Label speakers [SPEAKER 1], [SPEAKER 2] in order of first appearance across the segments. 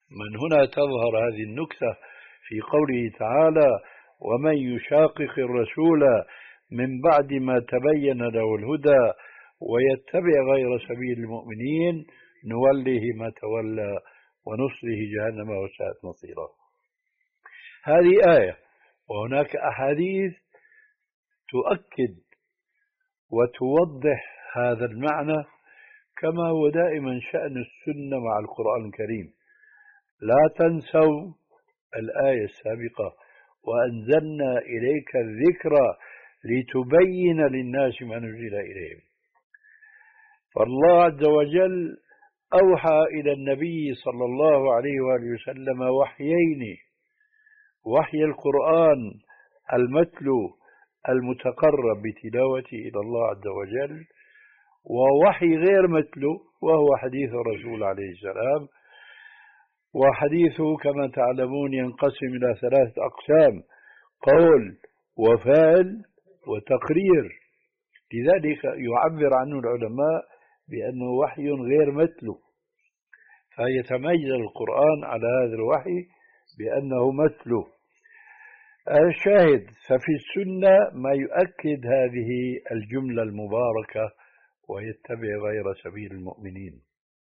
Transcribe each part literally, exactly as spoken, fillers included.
[SPEAKER 1] من هنا تظهر هذه النكتة في قوله تعالى: ومن يشاقق الرسول من بعد ما تبين له الهدى ويتبع غير سبيل المؤمنين نوله ما تولى ونصله جهنم وساءت مصيرا. هذه آية، وهناك أحاديث تؤكد وتوضح هذا المعنى، كما هو دائما شأن السنة مع القرآن الكريم. لا تنسوا الآية السابقة: وأنزلنا إليك الذكر لتبين للناس ما نزل إليهم. فالله عز وجل أوحى إلى النبي صلى الله عليه وآله وسلم وحيين: وحي القرآن المتلو المتقرب بتلاوته إلى الله عز وجل، ووحي غير متلو وهو حديث الرسول عليه السلام. وحديثه كما تعلمون ينقسم إلى ثلاثة أقسام: قول وفعل وتقرير. لذلك يعبر عنه العلماء بأنه وحي غير متلو، فيتميز القرآن على هذا الوحي بأنه متلو. الشاهد: ففي السنة ما يؤكد هذه الجملة المباركة: ويتبع غير سبيل المؤمنين.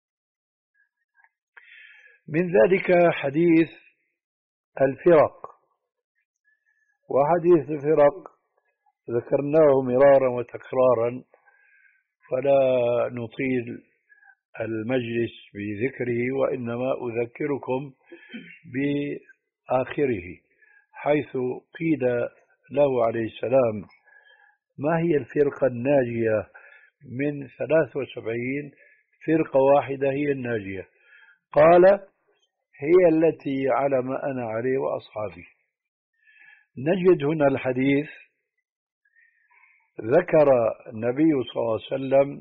[SPEAKER 1] من ذلك حديث الفرق. وحديث الفرق ذكرناه مرارا وتكرارا، فلا نطيل المجلس بذكره، وإنما أذكركم بآخره، حيث قيل له عليه السلام: ما هي الفرقة الناجية؟ من ثلاث وسبعين فرقة واحدة هي الناجية. قال: هي التي على ما أنا عليه وأصحابي. نجد هنا الحديث ذكر النبي صلى الله عليه وسلم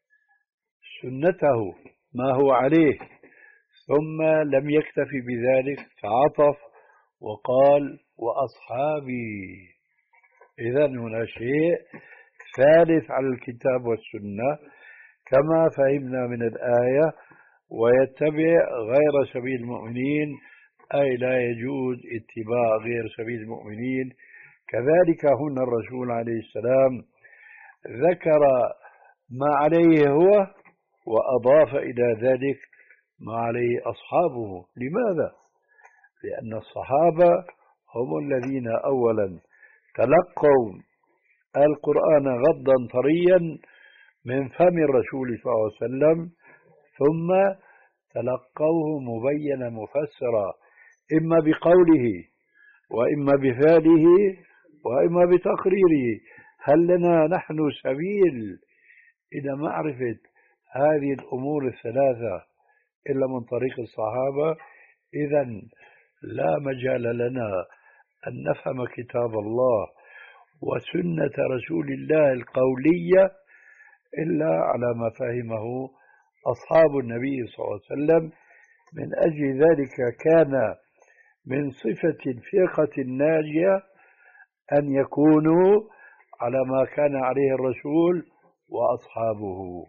[SPEAKER 1] سنته ما هو عليه، ثم لم يكتفي بذلك فعطف وقال: وأصحابي. إذن هنا شيء ثالث على الكتاب والسنة، كما فهمنا من الآية: ويتبع غير سبيل المؤمنين، أي لا يجوز اتباع غير سبيل المؤمنين. كذلك هنا الرسول عليه السلام ذكر ما عليه هو وأضاف إلى ذلك ما عليه أصحابه. لماذا؟ لأن الصحابة هم الذين أولا تلقوا القرآن غضا طريا من فم الرسول صلى الله عليه وسلم، ثم تلقوه مبينا مفسرا، إما بقوله وإما بفعله وإما بتقريره. هل لنا نحن سبيل إلى معرفة هذه الأمور الثلاثة إلا من طريق الصحابة؟ إذن لا مجال لنا أن نفهم كتاب الله وسنة رسول الله القولية إلا على ما فهمه أصحاب النبي صلى الله عليه وسلم. من أجل ذلك كان من صفة الفرقة الناجية أن يكونوا على ما كان عليه الرسول وأصحابه.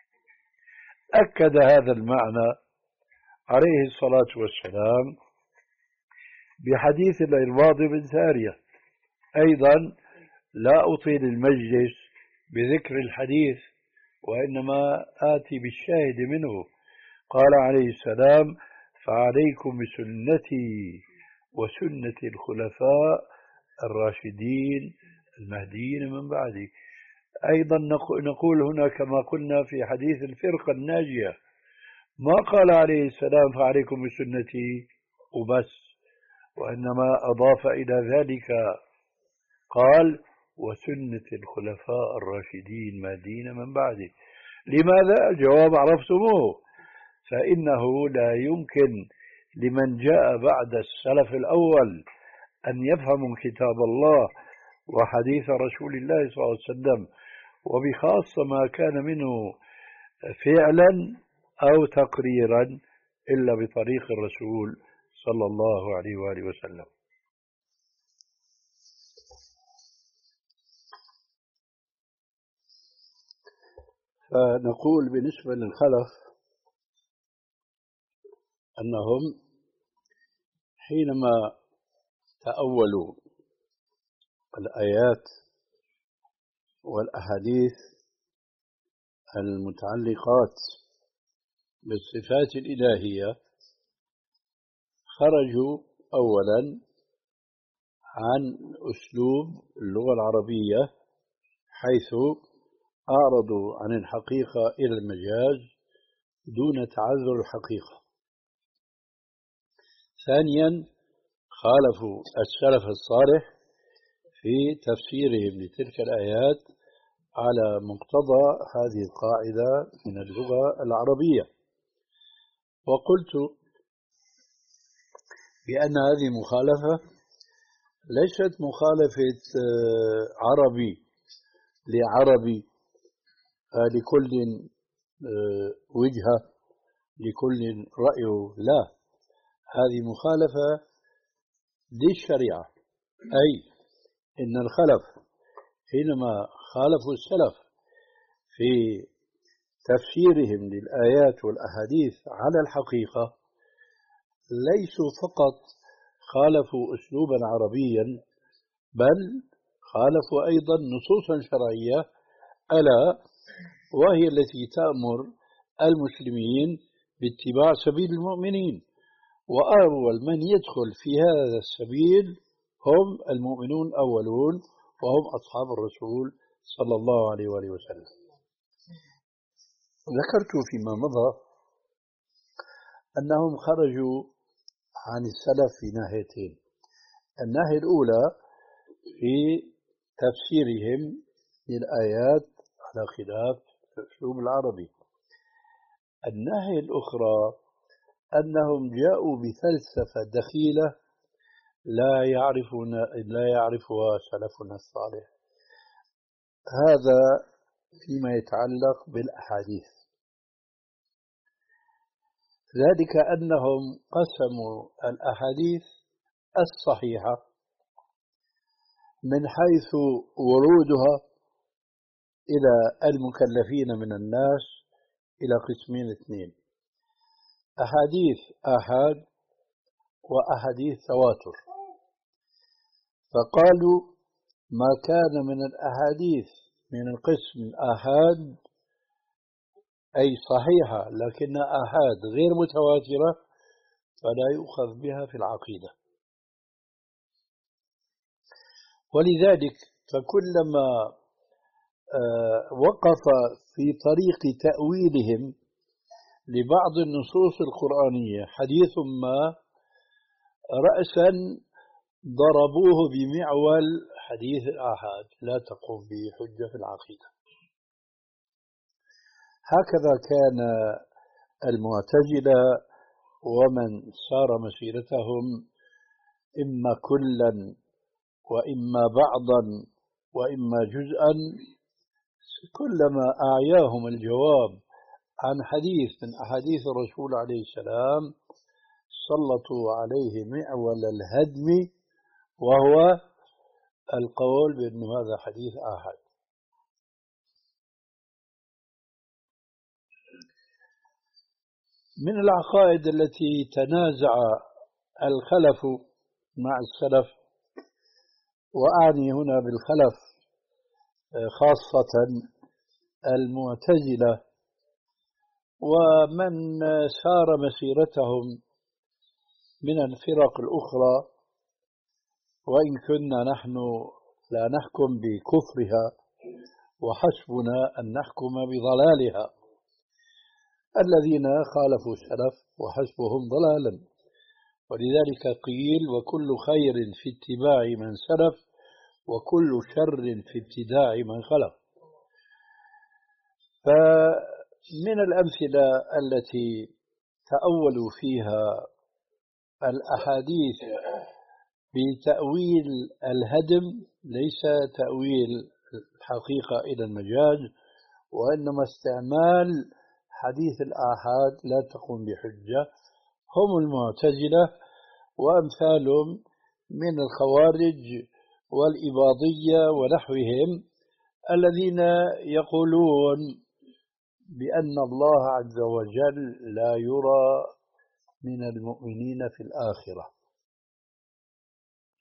[SPEAKER 1] أكد هذا المعنى عليه الصلاة والسلام بحديث العرباض بن سارية. أيضا لا أطيل المجلس بذكر الحديث، وإنما آتي بالشاهد منه. قال عليه السلام: فعليكم بسنتي وسنة الخلفاء الراشدين المهديين من بعدي. أيضا نقول هنا كما قلنا في حديث الفرقة الناجية، ما قال عليه السلام فعليكم بسنتي وبس، وإنما أضاف إلى ذلك قال: وسنة الخلفاء الراشدين المهديين من بعدي. لماذا؟ الجواب عرفتموه: فإنه لا يمكن لمن جاء بعد السلف الأول أن يفهموا كتاب الله وحديث رسول الله صلى الله عليه وسلم، وبخاصة ما كان منه فعلا أو تقريرا، إلا بطريق الرسول صلى الله عليه وآله وسلم. فنقول بالنسبة للخلف أنهم حينما تأولوا الآيات والأحاديث المتعلقات بالصفات الإلهية خرجوا أولا عن أسلوب اللغة العربية، حيث أعرضوا عن الحقيقة إلى المجاز دون تعذر الحقيقة. ثانيا خالفوا السلف الصالح في تفسيرهم لتلك الآيات على مقتضى هذه القاعدة من اللغة العربية. وقلت بأن هذه مخالفة ليست مخالفة عربي لعربي لكل وجهة لكل رأيه، لا، هذه مخالفة للشريعة، أي إن الخلف حينما خالفوا السلف في تفسيرهم للآيات والأحاديث على الحقيقة ليسوا فقط خالفوا أسلوبا عربيا، بل خالفوا أيضا نصوصا شرعية، ألا وهي التي تأمر المسلمين باتباع سبيل المؤمنين، وأول من يدخل في هذا السبيل هم المؤمنون الأولون وهم أصحاب الرسول صلى الله عليه وآله وسلم. ذكرت فيما مضى أنهم خرجوا عن السلف في ناحيتين. الناحية الأولى في تفسيرهم للآيات على خلاف الأسلوب العربي. الناحية الأخرى أنهم جاءوا بفلسفة دخيلة لا يعرفون لا يعرفها سلفنا الصالح. هذا فيما يتعلق بالأحاديث، ذلك أنهم قسموا الأحاديث الصحيحة من حيث ورودها إلى المكلفين من الناس إلى قسمين اثنين: أحاديث آحاد وأحاديث تواتر. فقالوا ما كان من الأحاديث من القسم الآحاد أي صحيحة لكن آحاد غير متواترة فلا يؤخذ بها في العقيدة. ولذلك فكلما وقف في طريق تأويلهم لبعض النصوص القرآنية حديث ما، رأسا ضربوه بمعول حديث الآحاد لا تقوم به حجة في العقيدة. هكذا كان المعتزلة ومن سار مسيرتهم، إما كلا وإما بعضا وإما جزءا، كلما أعياهم الجواب عن حديث من أحاديث الرسول عليه السلام سلطوا عليه معول الهدم، وهو القول بأن هذا حديث آحاد. من العقائد التي تنازع الخلف مع السلف، وأعني هنا بالخلف خاصة المعتزلة ومن سار مسيرتهم من الفرق الأخرى، وإن كنا نحن لا نحكم بكفرها وحسبنا أن نحكم بضلالها، الذين خالفوا السلف وحسبهم ضلالا. ولذلك قيل وكل خير في اتباع من سلف وكل شر في ابتداع من خلف. فمن الأمثلة التي تأولوا فيها الأحاديث بتأويل الهدم ليس تأويل الحقيقة إلى المجاز، وإنما استعمال حديث الآحاد لا تقوم بحجة، هم المعتزلة وأمثالهم من الخوارج والإباضية ونحوهم، الذين يقولون بأن الله عز وجل لا يرى من المؤمنين في الآخرة.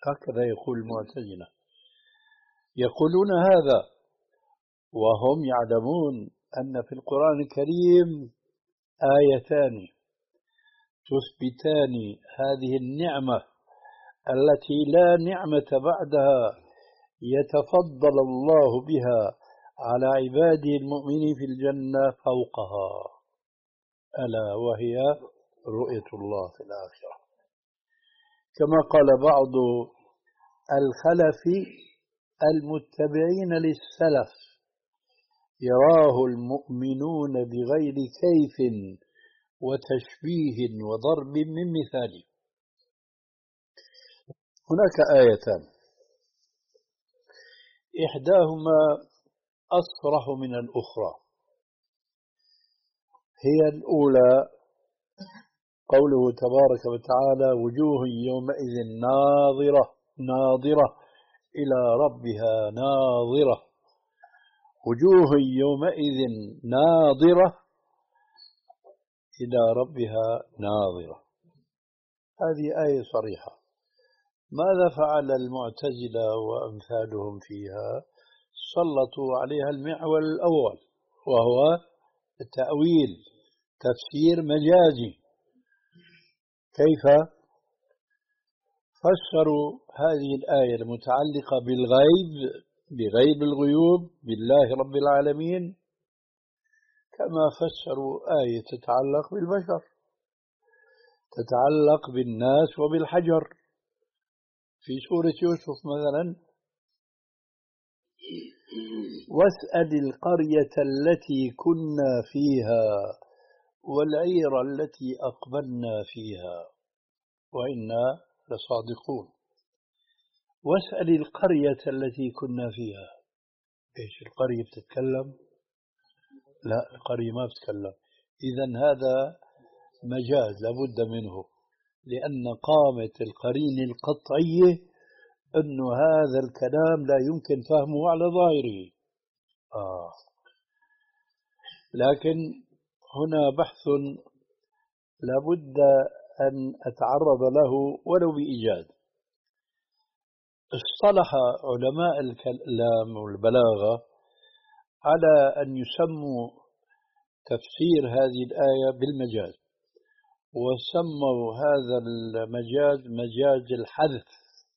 [SPEAKER 1] هكذا يقول المعتزلة، يقولون هذا وهم يعلمون أن في القرآن الكريم آيتان تثبتان هذه النعمة التي لا نعمة بعدها يتفضل الله بها على عباده المؤمنين في الجنة فوقها، ألا وهي رؤية الله في الآخرة. كما قال بعض الخلف المتبعين للسلف: يراه المؤمنون بغير كيف وتشبيه وضرب من مثال. هناك آيتان إحداهما أصرح من الأخرى. هي الأولى قوله تبارك وتعالى: وجوه يومئذ ناظرة ناظرة إلى ربها ناظرة. وجوه يومئذ ناظرة إلى ربها ناظرة، هذه آية صريحة. ماذا فعل المعتزلة وأمثالهم فيها؟ سلطوا عليها المحور الأول، وهو التأويل، تفسير مجازي. كيف؟ فسروا هذه الآية المتعلقة بالغيب، بغيب الغيوب، بالله رب العالمين، كما فسروا آية تتعلق بالبشر، تتعلق بالناس وبالحجر. في سورة يوسف مثلا: واسأل القرية التي كنا فيها والعير التي أقبلنا فيها وإنا لصادقون. واسأل القرية التي كنا فيها. إيش القرية بتتكلم؟ لا، القرية ما بتتكلم. إذن هذا مجاز لابد منه، لأن قامة القرين القطعية أن هذا الكلام لا يمكن فهمه على ظاهره. آه. لكن هنا بحث لابد أن أتعرض له ولو بإيجاز. اصطلح علماء الكلام والبلاغة على أن يسموا تفسير هذه الآية بالمجاز، وسموا هذا المجاز مجاز الحذف.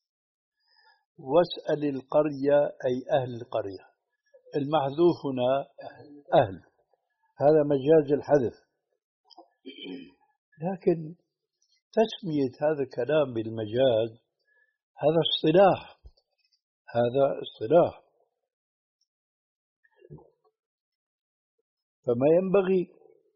[SPEAKER 1] واسأل القرية أي أهل القرية، المحذوف هنا أهل، هذا مجاز الحذف. لكن تسمية هذا الكلام بالمجاز هذا اصطلاح، هذا اصطلاح. فما ينبغي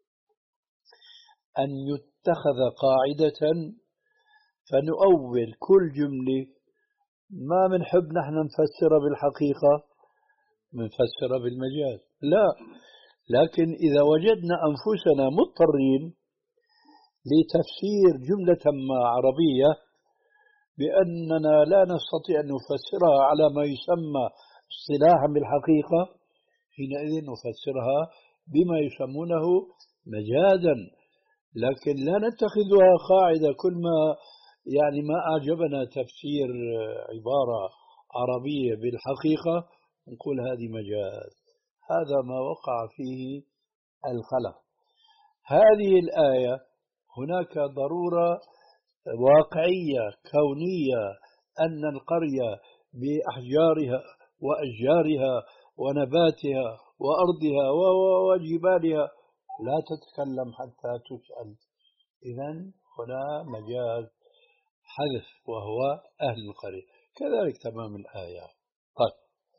[SPEAKER 1] أن يتخذ قاعدة فنؤول كل جملة ما بنحب نحن نفسرها بالحقيقة بنفسرها بالمجاز، لا. لكن إذا وجدنا أنفسنا مضطرين لتفسير جملة ما عربية بأننا لا نستطيع أن نفسرها على ما يسمى اصطلاحا بالحقيقة، حينئذ نفسرها بما يسمونه مجازا. لكن لا نتخذها قاعدة، كل ما يعني ما أعجبنا تفسير عبارة عربية بالحقيقة نقول هذه مجاز. هذا ما وقع فيه الخلف. هذه الآية هناك ضرورة واقعية كونية أن القرية بأحجارها وأشجارها ونباتها وأرضها وجبالها لا تتكلم حتى تسأل. إذن هنا مجاز حذف وهو أهل القرية. كذلك تمام الآية. طيب،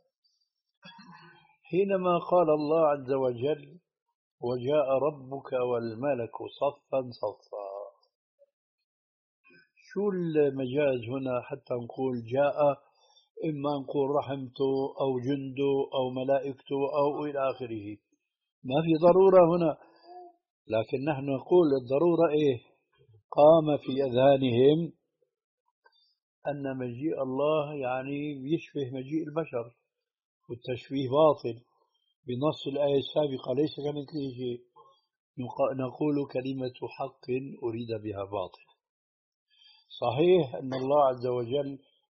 [SPEAKER 1] حينما قال الله عز وجل: وجاء ربك والملك صفا صفا، شو المجاز هنا حتى نقول جاء؟ إما نقول رحمته أو جنده أو ملائكته أو إلى آخره، ما في ضرورة هنا. لكن نحن نقول الضرورة إيه؟ قام في أذهانهم أن مجيء الله يعني يشبه مجيء البشر، والتشبيه باطل بنص الآية السابقة: ليس كمثله شيء. نقول كلمة حق أريد بها باطل. صحيح أن الله عز وجل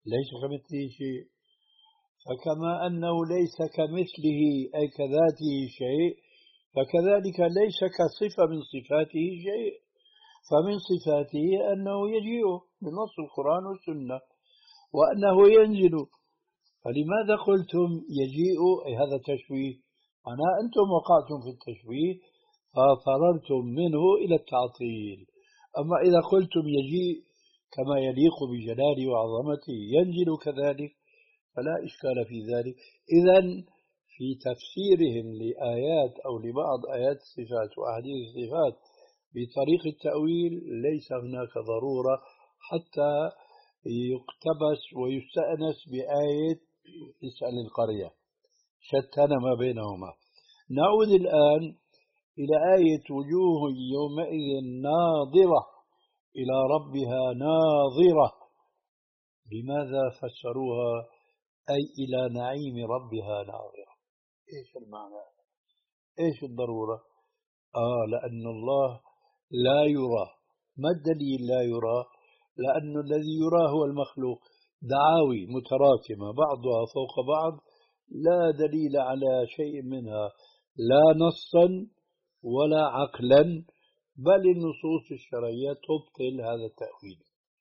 [SPEAKER 1] ليس كمثله شيء. فكما أنه ليس كمثله أي كذاته شيء، فكذلك ليس كصفة من صفاته شيء. فمن صفاته أنه يجيء بنص القرآن والسنة، وأنه ينزل. فلماذا قلتم يجيء؟ أي هذا تشويه، معناه أنتم وقعتم في التشويه ففررتم منه إلى التعطيل. أما إذا قلتم يجيء كما يليق بجلاله وعظمته ينزل كذلك فلا إشكال في ذلك. إذن في تفسيرهم لآيات أو لبعض آيات الصفات وأحاديث الصفات بطريق التأويل ليس هناك ضرورة حتى يقتبس ويستأنس بآية اسأل القرية، شتان ما بينهما. نعود الآن إلى آية وجوه يومئذ ناظرة إلى ربها ناظرة. لماذا فسروها أي إلى نعيم ربها ناظرة؟ إيش المعنى؟ إيش الضرورة؟ آه لأن الله لا يرى. ما الدليل لا يرى؟ لأن الذي يرى هو المخلوق. دعاوي متراكمة بعضها فوق بعض لا دليل على شيء منها، لا نصا ولا عقلا، بل النصوص الشرعية تبطل هذا التأويل.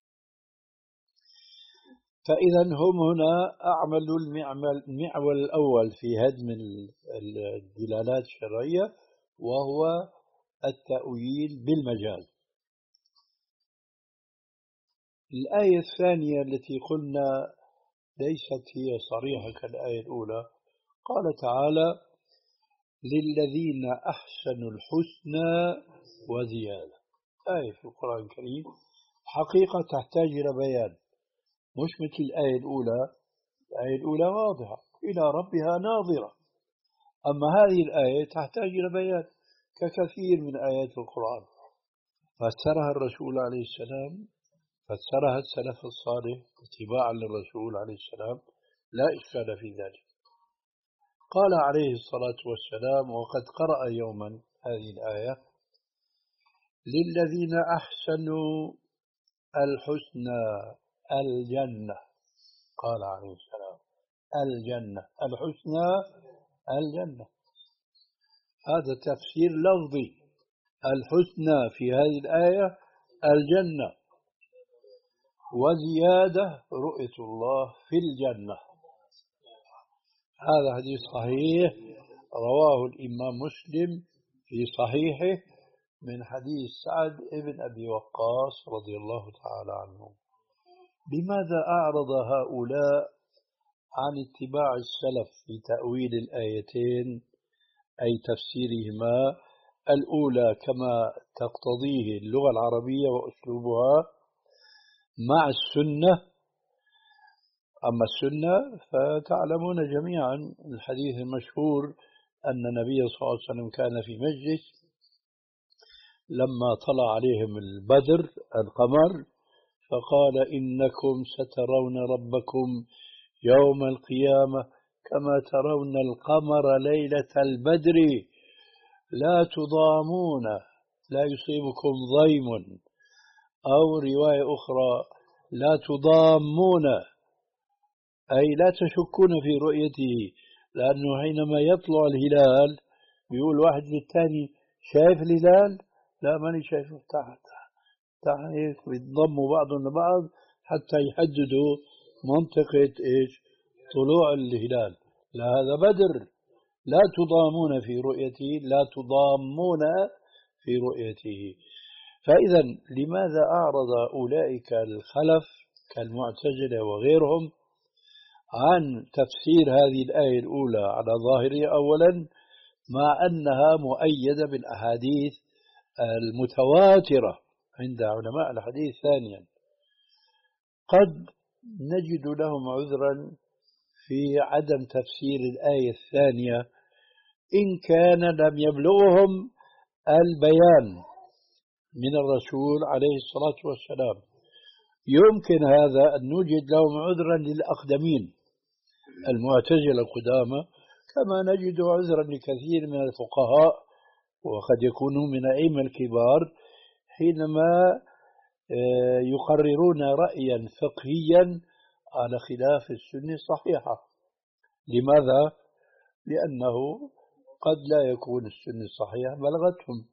[SPEAKER 1] فإذا هم هنا أعملوا المعمل المعول الأول في هدم الدلالات الشرعية، وهو التأويل بالمجاز. الآية الثانية التي قلنا ليست هي صريحة كالآية الأولى، قال تعالى للذين أحسنوا الحسنى وزيادة. آية في القرآن الكريم حقيقة تحتاج إلى بيان، مش مثل الآية الأولى. الآية الأولى واضحة إلى ربها ناظرة، أما هذه الآية تحتاج إلى بيان ككثير من آيات القرآن. فسرها الرسول عليه السلام، فسرها السلف الصالح اتباعا للرسول عليه السلام، لا إشكال في ذلك. قال عليه الصلاة والسلام وقد قرأ يوما هذه الآية للذين أحسنوا الحسنى الجنة. قال عليه السلام الجنة، الحسنى الجنة، هذا تفسير لفظي. الحسنى في هذه الآية الجنة، وزيادة رؤية الله في الجنة. هذا حديث صحيح رواه الإمام مسلم في صحيحه من حديث سعد بن أبي وقاص رضي الله تعالى عنه. لماذا أعرض هؤلاء عن اتباع السلف في تأويل الآيتين أي تفسيرهما الأولى كما تقتضيه اللغة العربية وأسلوبها مع السنة؟ أما السنة فتعلمون جميعا الحديث المشهور أن النبي صلى الله عليه وسلم كان في مجلس لما طلع عليهم البدر القمر فقال إنكم سترون ربكم يوم القيامة كما ترون القمر ليلة البدر لا تضامون، لا يصيبكم ضيم، أو رواية أخرى لا تضامون أي لا تشكون في رؤيته. لأنه حينما يطلع الهلال بيقول واحد للثاني شايف الهلال؟ لا ماني شايفه. تحت تحت هيك بيتضموا بعضهم لبعض حتى يحددوا منطقة إيش طلوع الهلال. لا هذا بدر، لا تضامون في رؤيته، لا تضامون في رؤيته. فإذا لماذا أعرض أولئك الخلف كالمعتزلة وغيرهم عن تفسير هذه الآية الأولى على ظاهرها أولا، مع أنها مؤيدة بالأحاديث المتواترة عند علماء الحديث؟ ثانيا قد نجد لهم عذرا في عدم تفسير الآية الثانية إن كان لم يبلغهم البيان من الرسول عليه الصلاة والسلام. يمكن هذا أن نوجد لهم عذرا للأقدمين المعتزلة القدامى، كما نجد عذرا لكثير من الفقهاء وقد يكونوا من أئمة الكبار حينما يقررون رأيا فقهيا على خلاف السنة الصحيحة. لماذا؟ لأنه قد لا يكون السنة الصحيحة بلغتهم.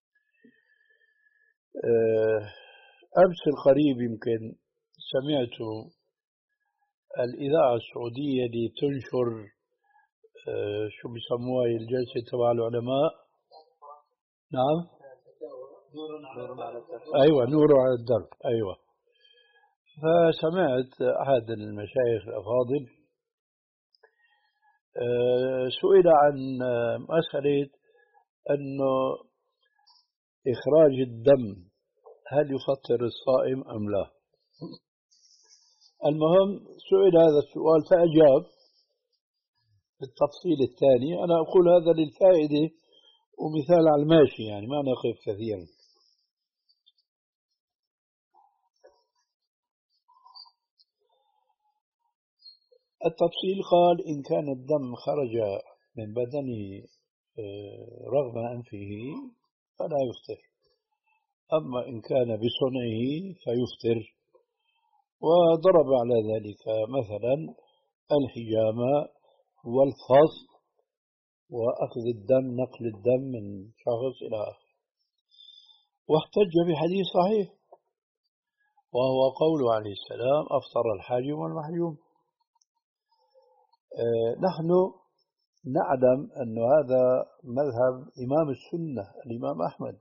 [SPEAKER 1] أمس القريب يمكن سمعت الإذاعة السعودية اللي تنشر شو بيسموها الجلسة تبع العلماء. نعم، أيوة، نور على الدرب. أيوة. فسمعت أحد المشايخ الأفاضل سئل عن مسألة أنه إخراج الدم هل يفطر الصائم أم لا. المهم سئل هذا السؤال فأجاب بالتفصيل الثاني. أنا أقول هذا للفائدة ومثال على الماشي، يعني ما نقف كثيرا. التفصيل قال إن كان الدم خرج من بدنه رغم أنفه فلا يفطر، أما إن كان بصنعه فيفطر. وضرب على ذلك مثلا الحجامة والفصل وأخذ الدم، نقل الدم من شخص إلى آخر. واحتج بحديث صحيح وهو قوله عليه السلام أفطر الحاجم والمحجوم. أه نحن نعلم أن هذا مذهب إمام السنة الإمام أحمد.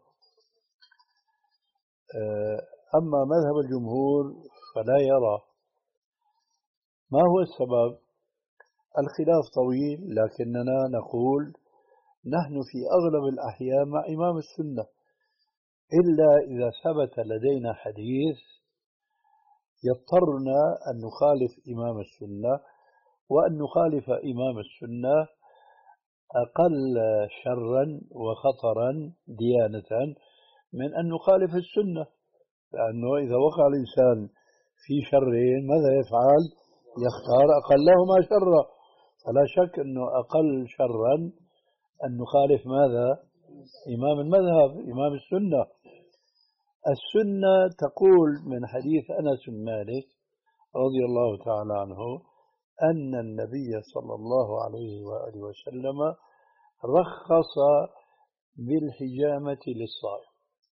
[SPEAKER 1] أه أما مذهب الجمهور فلا يرى. ما هو السبب؟ الخلاف طويل، لكننا نقول نحن في أغلب الأحيان مع إمام السنة، إلا إذا ثبت لدينا حديث يضطرنا أن نخالف إمام السنة، وأن نخالف إمام السنة أقل شرا وخطرا ديانة من أن نخالف السنة. لأنه إذا وقع الإنسان في شرين ماذا يفعل؟ يختار أقلهما شرا. فلا شك أنه أقل شرا أن نخالف ماذا؟ إمام المذهب إمام السنة. السنة تقول من حديث أنس بن مالك رضي الله تعالى عنه أن النبي صلى الله عليه وآله وسلم رخص بالحجامة للصائم.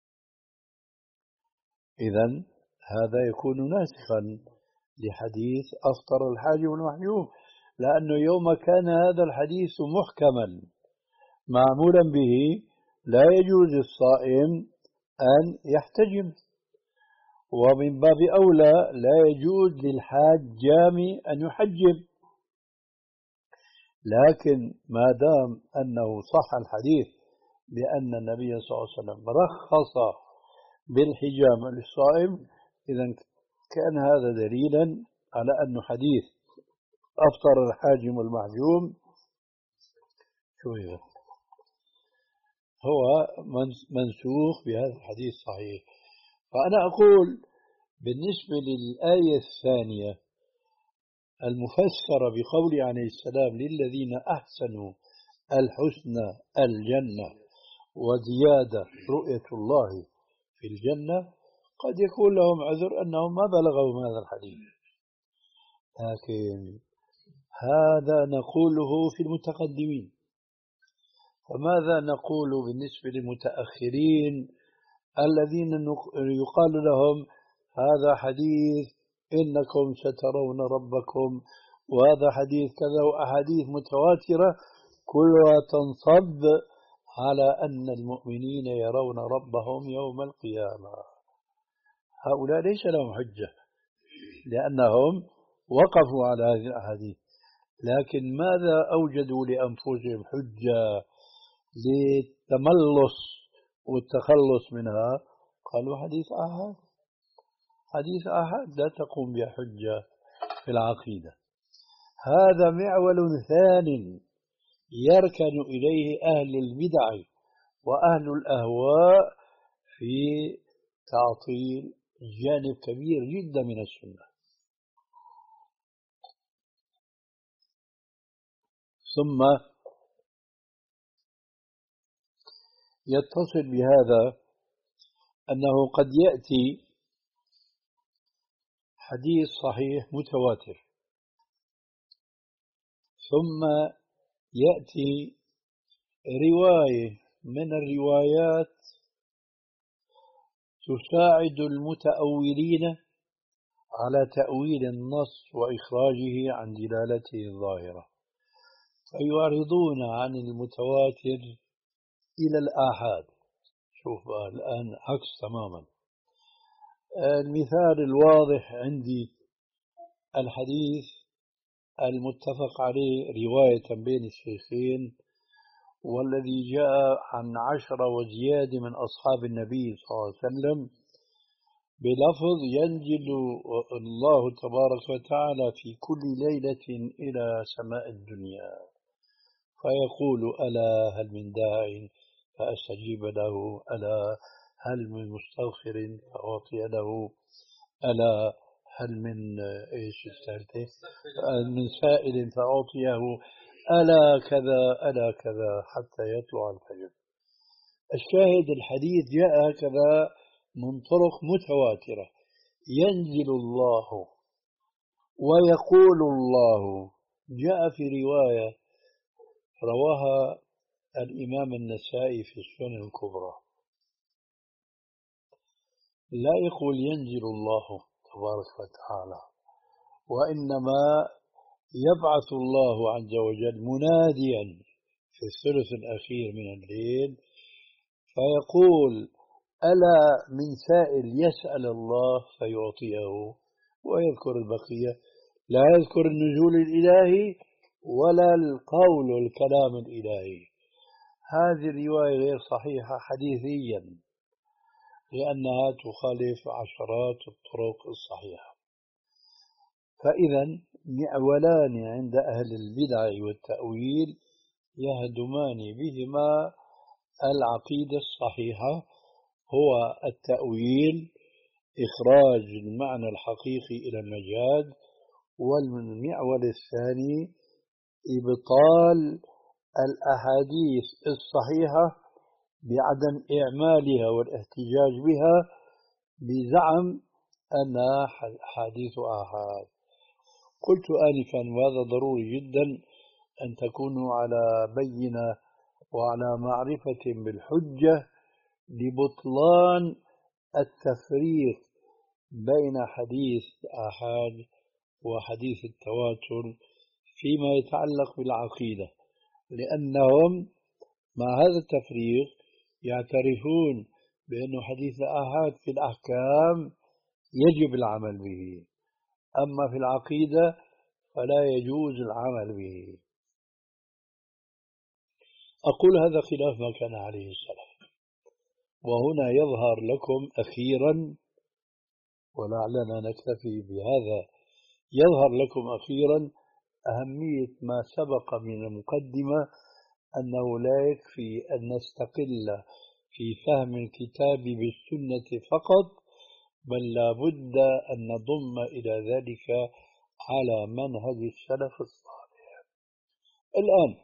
[SPEAKER 1] إذن هذا يكون ناسخا لحديث أفطر الحاجم والمحجوم، لأنه يوم كان هذا الحديث محكما معمولا به لا يجوز للصائم أن يحتجم، ومن باب أولى لا يجوز للحاجام أن يحجم. لكن ما دام أنه صح الحديث بأن النبي صلى الله عليه وسلم رخص بالحجامة للصائم، إذن كان هذا دليلا على أن حديث أفطر الحاجم والمحجوم شوية هو منسوخ بهذا الحديث صحيح. فأنا أقول بالنسبة للآية الثانية المفسرة بقول عليه السلام للذين أحسنوا الحسنى الجنة وزيادة رؤية الله في الجنة، قد يكون لهم عذر أنهم ما بلغوا هذا الحديث. لكن هذا نقوله في المتقدمين، فماذا نقول بالنسبة للمتأخرين الذين يقال لهم هذا حديث إنكم سترون ربكم، وهذا حديث كذا، وأحاديث متواترة كلها تنصب على أن المؤمنين يرون ربهم يوم القيامة. هؤلاء ليس لهم حجة لأنهم وقفوا على هذه الأحاديث، لكن ماذا أوجدوا لأنفسهم حجة للتملص والتخلص منها؟ قالوا حديث آحاد. حديث آحاد لا تقوم بحجة في العقيدة. هذا معول ثان يركن إليه أهل البدع وأهل الأهواء في تعطيل جانب كبير جدا من السنة. ثم يتصل بهذا أنه قد يأتي حديث صحيح متواتر، ثم يأتي رواية من الروايات تساعد المتأولين على تأويل النص وإخراجه عن دلالته الظاهرة، فيعرضون عن المتواتر إلى الآحاد. شوف الآن عكس تماما. المثال الواضح عندي الحديث المتفق عليه رواية بين الشيخين، والذي جاء عن عشرة وزيادة من أصحاب النبي صلى الله عليه وسلم بلفظ: ينزل الله تبارك وتعالى في كل ليلة إلى سماء الدنيا فيقول: ألا هل من داع فأستجيب له، ألا هل من مستغفر فأعطي له، ألا هل من إيش الثالثة من سائل فأعطيه، ألا كذا ألا كذا حتى يطلع الفجر. الشاهد الحديث جاء هكذا من طرق متواترة: ينزل الله ويقول الله. جاء في رواية رواها الإمام النسائي في السنن الكبرى، لا يقول ينزل الله تبارك وتعالى، وإنما يبعث الله عز وجل مناديا في الثلث الأخير من الليل فيقول: ألا من سائل يسأل الله فيعطيه، ويذكر البقية، لا يذكر النزول الإلهي ولا القول والكلام الإلهي. هذه الرواية غير صحيحة حديثيا لأنها تخالف عشرات الطرق الصحيحة. فإذا معولان عند أهل البدع والتأويل يهدمان بهما العقيدة الصحيحة، هو التأويل إخراج المعنى الحقيقي إلى المجاز، والمعول الثاني إبطال الأحاديث الصحيحة بعدم إعمالها والاحتجاج بها بزعم أنها حديث آحاد. قلت آنفا وهذا ضروري جدا أن تكونوا على بينة وعلى معرفة بالحجة لبطلان التفريق بين حديث آحاد وحديث التواتر فيما يتعلق بالعقيدة، لأنهم مع هذا التفريق يعترفون بأن حديث الآحاد في الأحكام يجب العمل به، أما في العقيدة فلا يجوز العمل به. أقول هذا خلاف ما كان عليه السلف، وهنا يظهر لكم أخيرا، ولعلنا نكتفي بهذا، يظهر لكم أخيرا أهمية ما سبق من المقدمة، أنه لا يكفي أن نستقل في فهم الكتاب بالسنة فقط، بل لا بد أن نضم إلى ذلك على منهج السلف الصالح. الآن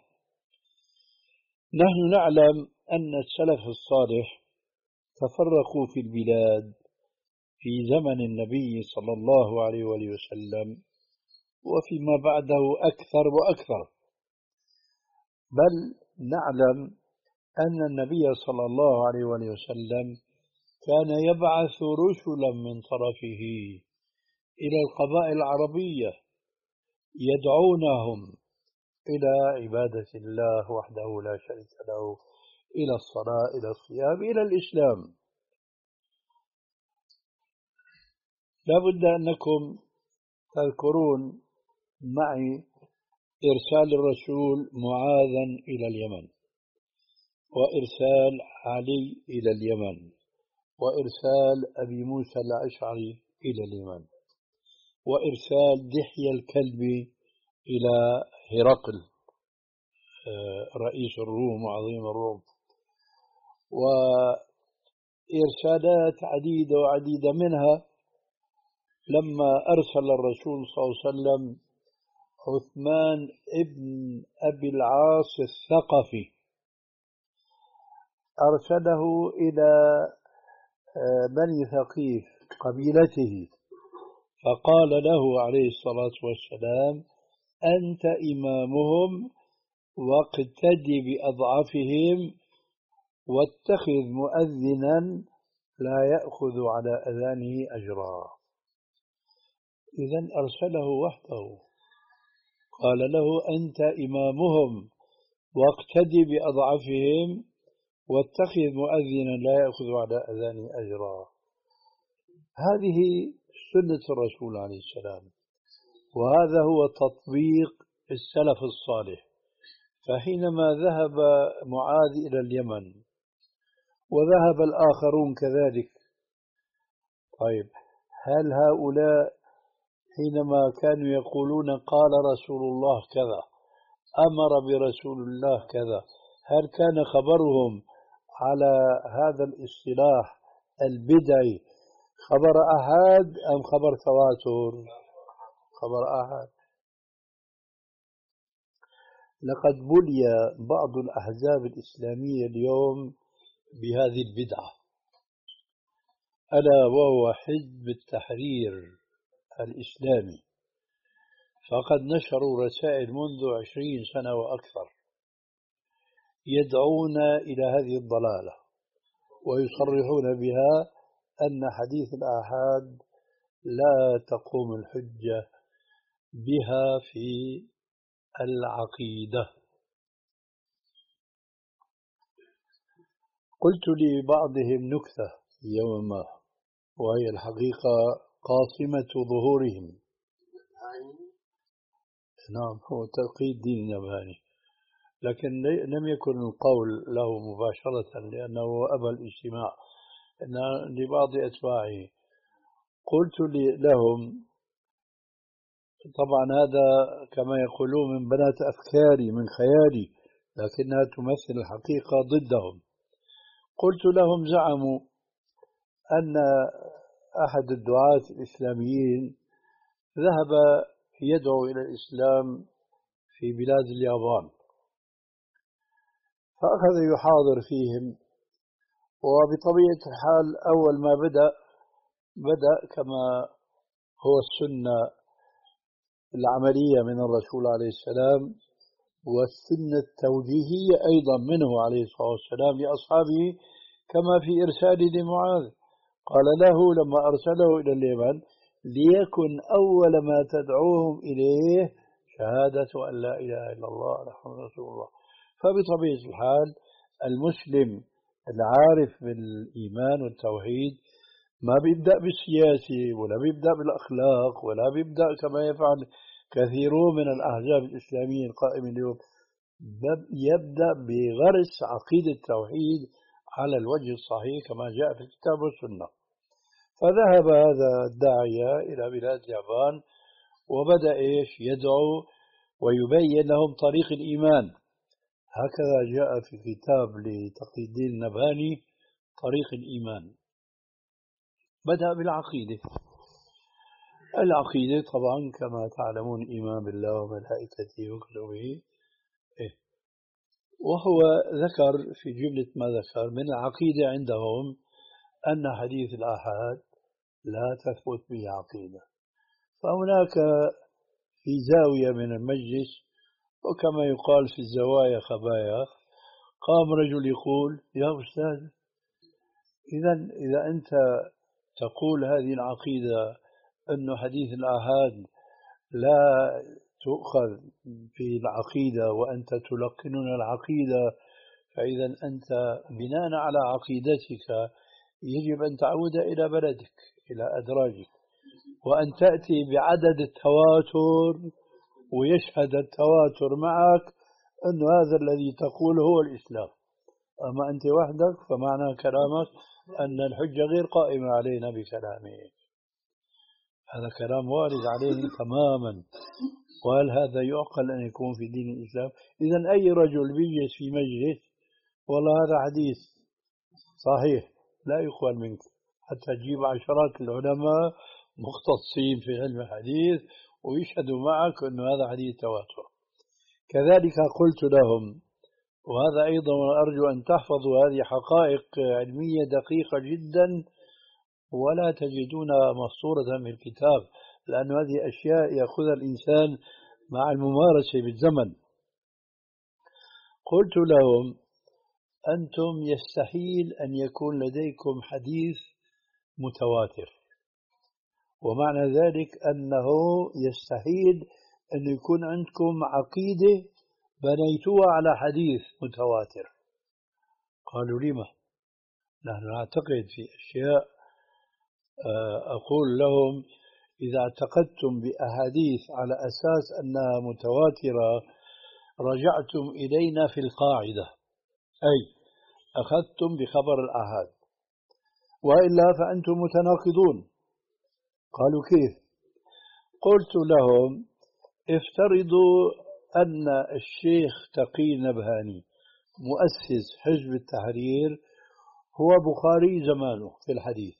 [SPEAKER 1] نحن نعلم أن السلف الصالح تفرقوا في البلاد في زمن النبي صلى الله عليه وآله وسلم، وفيما بعده أكثر وأكثر، بل نعلم أن النبي صلى الله عليه وآله وسلم كان يبعث رسلا من طرفه إلى القبائل العربية يدعونهم إلى عبادة الله وحده لا شريك له، إلى الصلاة، إلى الصيام، إلى الإسلام. لا بد أنكم تذكرون معي إرسال الرسول معاذا إلى اليمن، وإرسال علي إلى اليمن، وإرسال أبي موسى الأشعري إلى اليمن، وإرسال دحية الكلبي إلى هرقل رئيس الروم وعظيم الروم، وإرسالات عديدة وعديدة. منها لما أرسل الرسول صلى الله عليه وسلم عثمان ابن أبي العاص الثقفي، أرسله إلى بني ثقيف قبيلته، فقال له عليه الصلاة والسلام: أنت إمامهم واقتدي بأضعفهم واتخذ مؤذنا لا يأخذ على أذانه أجرا. إذن أرسله وحده، قال له: أنت إمامهم واقتدي بأضعفهم واتخذ مؤذنا لا يأخذ على أذانه أجرا. هذه سنة الرسول عليه السلام، وهذا هو تطبيق السلف الصالح. فحينما ذهب معاذ إلى اليمن وذهب الآخرون كذلك، طيب هل هؤلاء حينما كانوا يقولون قال رسول الله كذا، أمر برسول الله كذا، هل كان خبرهم على هذا الاصطلاح البدعي خبر أحد أم خبر تواتر؟ خبر أحد. لقد بلي بعض الأحزاب الإسلامية اليوم بهذه البدعة، ألا وهو حزب التحرير الإسلامي. فقد نشروا رسائل منذ عشرين سنة وأكثر يدعون إلى هذه الضلالة، ويصرحون بها أن حديث الآحاد لا تقوم الحجة بها في العقيدة. قلت لبعضهم نكتة يوما، وهي الحقيقة قاصمة ظهورهم. نعم، هو تقي الدين النبهاني، لكن لم يكن القول له مباشرة لأنه أبى الاجتماع، إن لبعض أتباعه. قلت لهم: طبعا هذا كما يقولون من بنات أفكاري، من خيالي، لكنها تمثل الحقيقة ضدهم. قلت لهم: زعموا أن أحد الدعاة الإسلاميين ذهب يدعو إلى الإسلام في بلاد اليابان، فأخذ يحاضر فيهم، وبطبيعة الحال أول ما بدأ بدأ كما هو السنة العملية من الرسول عليه السلام، والسنة التوجيهية أيضا منه عليه الصلاة والسلام لأصحابه، كما في إرسال لمعاذ. قال له لما أرسله إلى اليمن: ليكن أول ما تدعوهم إليه شهادة أن لا إله إلا الله محمد رسول الله. فبطبيعة الحال المسلم العارف بالإيمان والتوحيد ما بيبدأ بالسياسة ولا بيبدأ بالأخلاق ولا بيبدأ كما يفعل كثيرون من الأحزاب الإسلامية القائمة اليوم، يبدأ بغرس عقيدة التوحيد على الوجه الصحيح كما جاء في الكتاب والسنة. فذهب هذا الداعية إلى بلاد اليابان وبدأ إيش يدعو ويبين لهم طريق الإيمان. هكذا جاء في كتاب لتقي الدين النبهاني طريق الإيمان. بدأ بالعقيدة. العقيدة طبعا كما تعلمون إيمان بالله وملائكته وكتبه، إيه. وهو ذكر في جملة ما ذكر من العقيدة عندهم أن حديث الآحاد لا تثبت به عقيدة. فهناك في زاوية من المجلس، وكما يقال في الزوايا خبايا، قام رجل يقول: يا أستاذ، إذا إذا أنت تقول هذه العقيدة أن حديث الآحاد لا تؤخذ في العقيدة وأنت تلقننا العقيدة، فإذا أنت بناء على عقيدتك يجب أن تعود إلى بلدك، إلى أدراجك، وأن تأتي بعدد التواتر ويشهد التواتر معك أن هذا الذي تقول هو الإسلام. أما أنت وحدك فمعنى كلامك أن الحجة غير قائمة علينا بكلامك. هذا كلام وارد عليه تماما، وهل هذا يعقل أن يكون في دين الإسلام؟ إذن أي رجل بيجلس في مجلس والله هذا حديث صحيح لا يقبل منك، حتى تجيب عشرات العلماء مختصين في علم الحديث ويشهدوا معك أن هذا حديث تواتر. كذلك قلت لهم، وهذا أيضا أرجو أن تحفظوا هذه حقائق علمية دقيقة جدا ولا تجدونها مسطورة في الكتاب، لأن هذه أشياء يأخذها الإنسان مع الممارسة بالزمن. قلت لهم: أنتم يستحيل أن يكون لديكم حديث متواتر، ومعنى ذلك أنه يستحيل أن يكون عندكم عقيدة بنيتوها على حديث متواتر. قالوا: لما؟ نحن نعتقد في أشياء. أقول لهم: إذا اعتقدتم بأحاديث على أساس أنها متواترة رجعتم إلينا في القاعدة، أي أخذتم بخبر الآحاد، وإلا فأنتم متناقضون. قالوا: كيف؟ قلت لهم: افترضوا أن الشيخ تقي النبهاني مؤسس حزب التحرير هو بخاري زمانه في الحديث،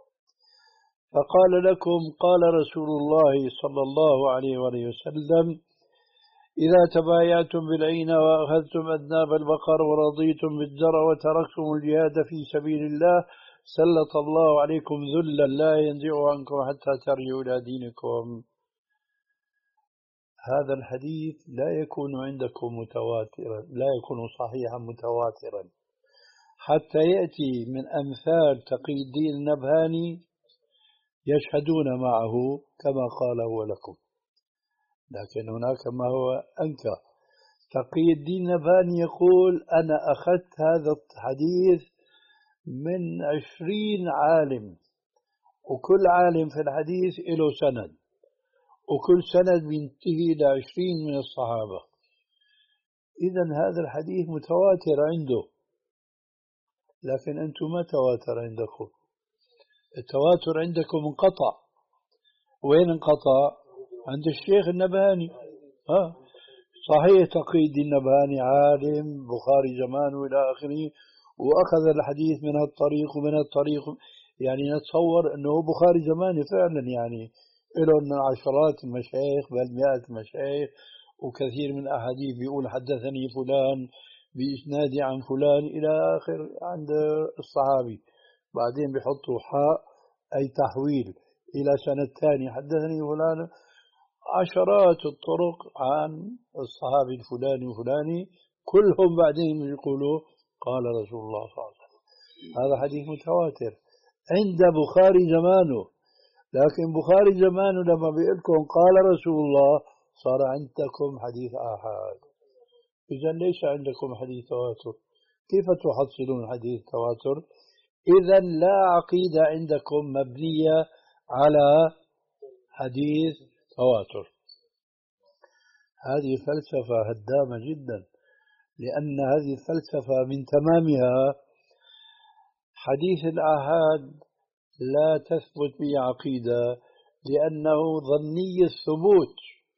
[SPEAKER 1] فقال لكم: قال رسول الله صلى الله عليه وآله وسلم: إذا تبايعتم بالعينة وأخذتم أذناب البقر ورضيتم بالزرع وتركتم الجهاد في سبيل الله سلط الله عليكم ذلا لا ينزع عنكم حتى ترجعوا إلى دينكم. هذا الحديث لا يكون عندكم متواترا، لا يكون صحيحا متواترا حتى يأتي من أمثال تقي الدين النبهاني يشهدون معه كما قال هو لكم. لكن هناك ما هو أنكى. تقي الدين النبهاني يقول: أنا أخذت هذا الحديث من عشرين عالم، وكل عالم في الحديث له سند، وكل سند بينتهي إلى عشرين من الصحابة. إذا هذا الحديث متواتر عنده، لكن أنتم ما تواتر عندكم. التواتر عندكم انقطع. وين انقطع؟ عند الشيخ النبهاني. ها صحيح تقي الدين النبهاني عالم بخاري زمان وإلى آخره، وأخذ الحديث من هالطريق ومن هالطريق، يعني نتصور أنه بخاري زماني فعلا، يعني له عشرات المشايخ بل مئات المشايخ، وكثير من الأحاديث بيقول حدثني فلان بإسنادي عن فلان إلى آخر عند الصحابي. بعدين بيحطوا حاء أي تحويل إلى سنة ثانية، حدثني فلان، عشرات الطرق عن الصحابي الفلاني وفلاني، كلهم بعدين يقولوا قال رسول الله صلى الله عليه وسلم. هذا حديث متواتر عند بخاري زمانه. لكن بخاري زمانه لما بيقولكم قال رسول الله صار عندكم حديث آحاد. إذا ليس عندكم حديث تواتر، كيف تحصلون حديث تواتر؟ إذا لا عقيدة عندكم مبنية على حديث تواتر. هذه فلسفة هدامة جدا، لأن هذه الفلسفة من تمامها حديث الآحاد لا تثبت به عقيدة، لأنه ظني الثبوت،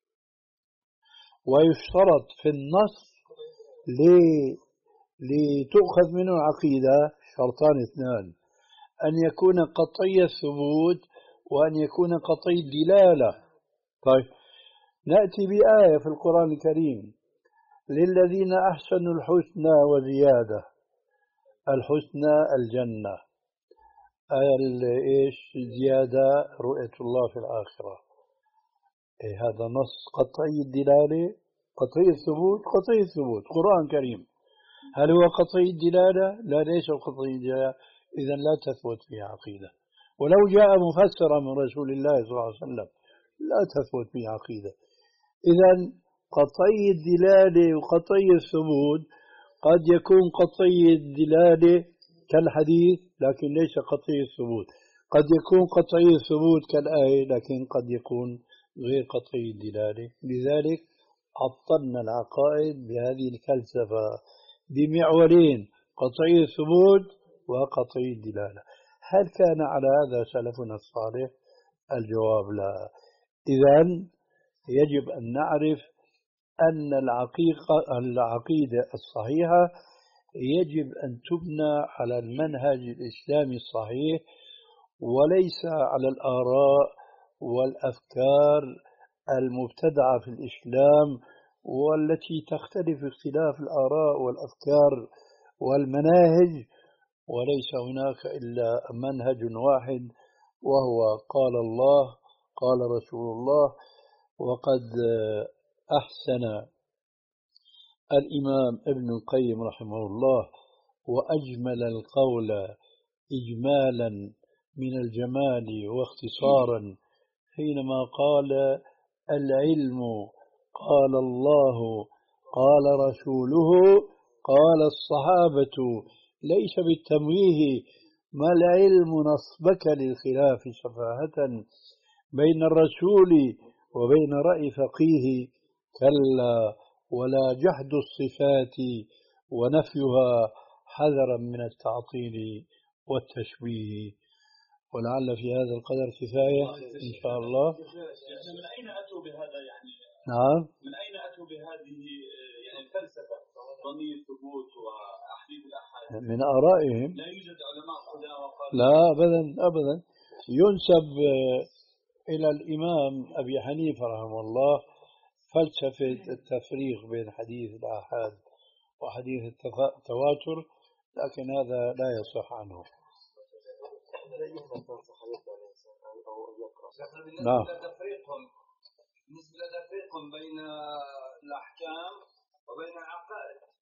[SPEAKER 1] ويشترط في النص لتؤخذ منه عقيدة شرطان اثنان: أن يكون قطعي الثبوت وأن يكون قطعي الدلالة. طيب نأتي بآية في القرآن الكريم: للذين أحسنوا الحسنى وزيادة. الحسنى الجنة، آية إيش؟ زيادة رؤية الله في الآخرة. إيه هذا نص قطعي الدلالة، قطعي الثبوت، قطعي الثبوت قرآن كريم. هل هو قطعي الدلالة؟ لا، ليس قطعي الدلالة. إذا لا تثبت فيه عقيدة. ولو جاء مفسرا من رسول الله صلى الله عليه وسلم لا تثبت فيه عقيدة. إذا قطعي الدلالة وقطعي الثبوت قد يكون قطعي الدلالة كالحديث لكن ليس قطعي الثبوت، قد يكون قطعي الثبوت كالآية لكن قد يكون غير قطعي الدلالة. لذلك عطلنا العقائد بهذه الفلسفة بمعولين: قطعي الثبوت وقطعي الدلالة. هل كان على هذا سلفنا الصالح؟ الجواب لا. إذن يجب أن نعرف أن العقيقة العقيدة الصحيحة يجب أن تبنى على المنهج الإسلامي الصحيح، وليس على الآراء والأفكار المبتدعة في الإسلام، والتي تختلف اختلاف الآراء والأفكار والمناهج، وليس هناك إلا منهج واحد وهو قال الله قال رسول الله. وقد أحسن الإمام ابن القيم رحمه الله وأجمل القول إجمالا من الجمال واختصارا حينما قال: العلم قال الله قال رسوله قال الصحابة، ليس بالتمويه. ما العلم نصبك للخلاف سفاهة بين الرسول وبين رأي فقيه؟ كلا، ولا جحد الصفات ونفيها حذرا من التعطيل والتشبيه. ولعل في هذا القدر كفاية إن شاء الله.
[SPEAKER 2] من أين أتوا بهذا يعني؟
[SPEAKER 1] نعم.
[SPEAKER 2] من أين أتوا بهذه يعني الفلسفة ضمير الثبوت وأحاديث الأحاد؟
[SPEAKER 1] من آرائهم.
[SPEAKER 2] لا يوجد علماء قدامى وقالوا؟
[SPEAKER 1] لا أبدا أبدا. ينسب إلى الإمام أبي حنيفة رحمه الله فلسفة التفريق بين حديث الآحاد وحديث التواتر، لكن هذا لا يصح عنه. نعم.
[SPEAKER 2] بالنسبة لتفريقهم بين الأحكام وبين العقائد،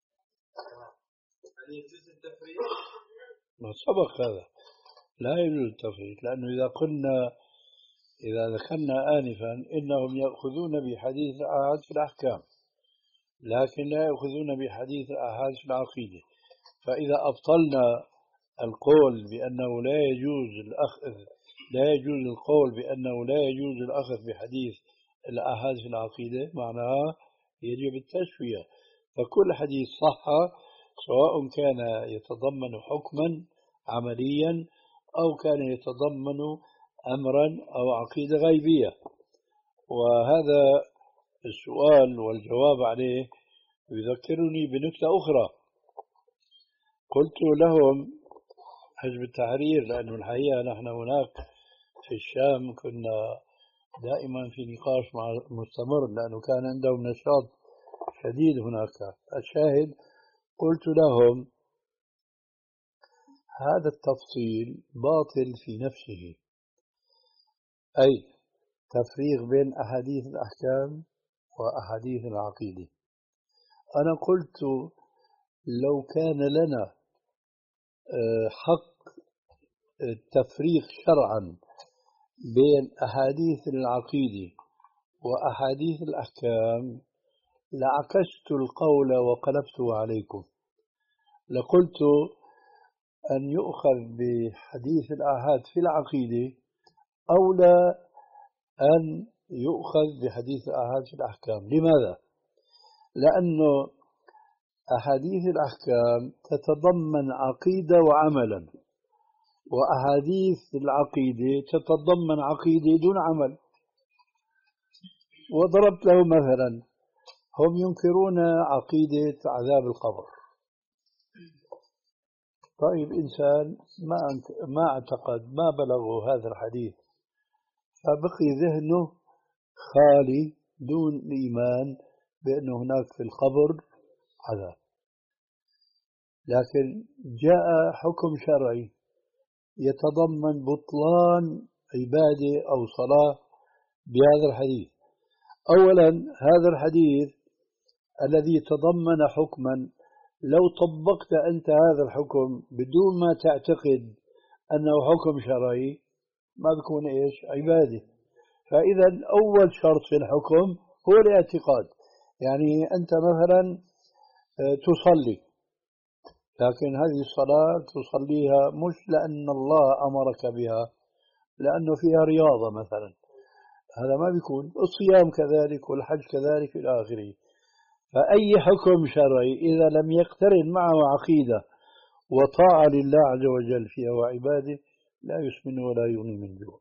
[SPEAKER 2] هل يجوز التفريق؟
[SPEAKER 1] ما سبق هذا، لا يجوز التفريق، لأنه إذا قلنا إذا ذكرنا آنفا إنهم يأخذون بحديث الآحاد في الأحكام، لكن لا يأخذون بحديث الآحاد في العقيدة. فإذا أبطلنا القول بأنه لا يجوز الأخذ لا يجوز القول بأنه لا يجوز الأخذ بحديث الآحاد في العقيدة، معناها يجب التسوية. فكل حديث صح سواء كان يتضمن حكما عمليا أو كان يتضمن أمرا أو عقيدة غيبية. وهذا السؤال والجواب عليه يذكرني بنكتة أخرى قلت لهم حزب التحرير، لأنه الحقيقة نحن هناك في الشام كنا دائما في نقاش مع مستمر، لأنه كان عندهم نشاط شديد هناك. الشاهد قلت لهم: هذا التفصيل باطل في نفسه، أي تفريق بين أحاديث الأحكام وأحاديث العقيدة. أنا قلت: لو كان لنا حق التفريق شرعا بين أحاديث العقيدة وأحاديث الأحكام لعكست القول وقلبته عليكم، لقلت أن يؤخذ بحديث الآحاد في العقيدة أولى أن يؤخذ بحديث الآحاد في الأحكام. لماذا؟ لأنه أحاديث الأحكام تتضمن عقيدة وعملا، وأحاديث العقيدة تتضمن عقيدة دون عمل. وضربت له مثلا: هم ينكرون عقيدة عذاب القبر. طيب إنسان ما ما اعتقد ما بلغه هذا الحديث، فبقي ذهنه خالي دون الإيمان بأن هناك في القبر عذاب، لكن جاء حكم شرعي يتضمن بطلان عبادة أو صلاة بهذا الحديث. أولا، هذا الحديث الذي تضمن حكما لو طبقت أنت هذا الحكم بدون ما تعتقد أنه حكم شرعي ما بيكون إيش؟ عبادة. فإذا أول شرط في الحكم هو الاعتقاد. يعني أنت مثلا تصلي، لكن هذه الصلاة تصليها مش لأن الله أمرك بها، لأنه فيها رياضة مثلا، هذا ما بيكون. الصيام كذلك والحج كذلك إلى آخره. فأي حكم شرعي إذا لم يقترن معه عقيدة وطاعة لله عز وجل فيها وعباده لا يسمن ولا يغني من جوع.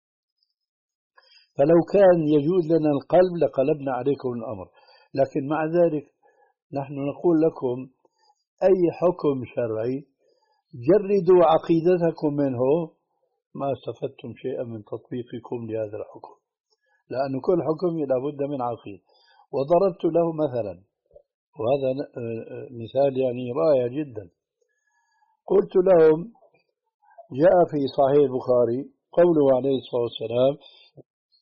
[SPEAKER 1] فلو كان يجوز لنا القلب لقلبنا عليكم الأمر، لكن مع ذلك نحن نقول لكم: أي حكم شرعي جردوا عقيدتكم منه ما استفدتم شيئا من تطبيقكم لهذا الحكم، لأن كل حكم لابد من عقيدة. وضربت له مثلا، وهذا مثال يعني رائع جدا. قلت لهم: جاء في صحيح البخاري قوله عليه الصلاة والسلام: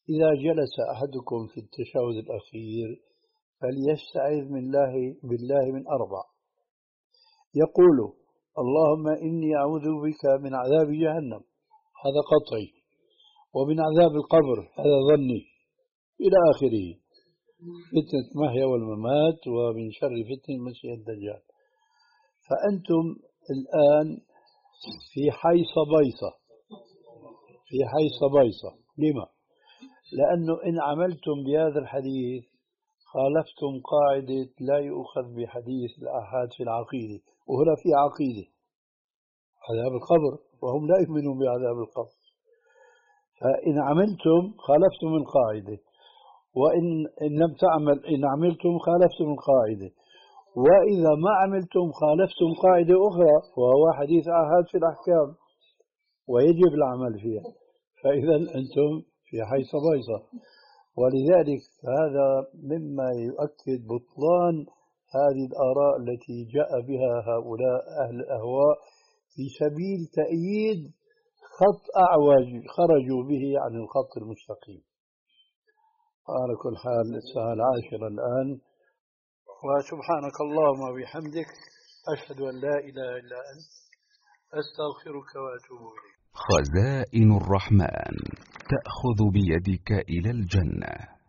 [SPEAKER 1] إذا جلس أحدكم في التشهد الأخير فليستعذ من الله بالله من أربع، يقول: اللهم إني أعوذ بك من عذاب جهنم، هذا قطعي، ومن عذاب القبر، هذا ظني، إلى آخره، فتنة المحيا والممات، ومن شر فتنة المسيح الدجال. فأنتم الآن في حيص بيصة، في حيص بيصة. لما؟ لأنه إن عملتم بهذا الحديث خالفتم قاعدة لا يؤخذ بحديث الآحاد في العقيدة، وهنا في عقيدة عذاب القبر، وهم لا يؤمنون بعذاب القبر. فإن عملتم خالفتم القاعدة، وإن إن لم تعمل إن عملتم خالفتم القاعدة، وإذا ما عملتم خالفتم قاعدة أخرى، وهو حديث آحاد في الأحكام ويجب العمل فيها. فإذا أنتم في حيص بيصة. ولذلك هذا مما يؤكد بطلان هذه الآراء التي جاء بها هؤلاء أهل الأهواء في سبيل تأييد خط أعوج خرجوا به عن الخط المستقيم. على كل حال الساعة العاشرة الآن، وسبحانك اللهم وبحمدك، أشهد أن لا إله إلا أنت، أستغفرك وأتوب إليك.
[SPEAKER 3] خزائن الرحمن تأخذ بيدك إلى الجنة.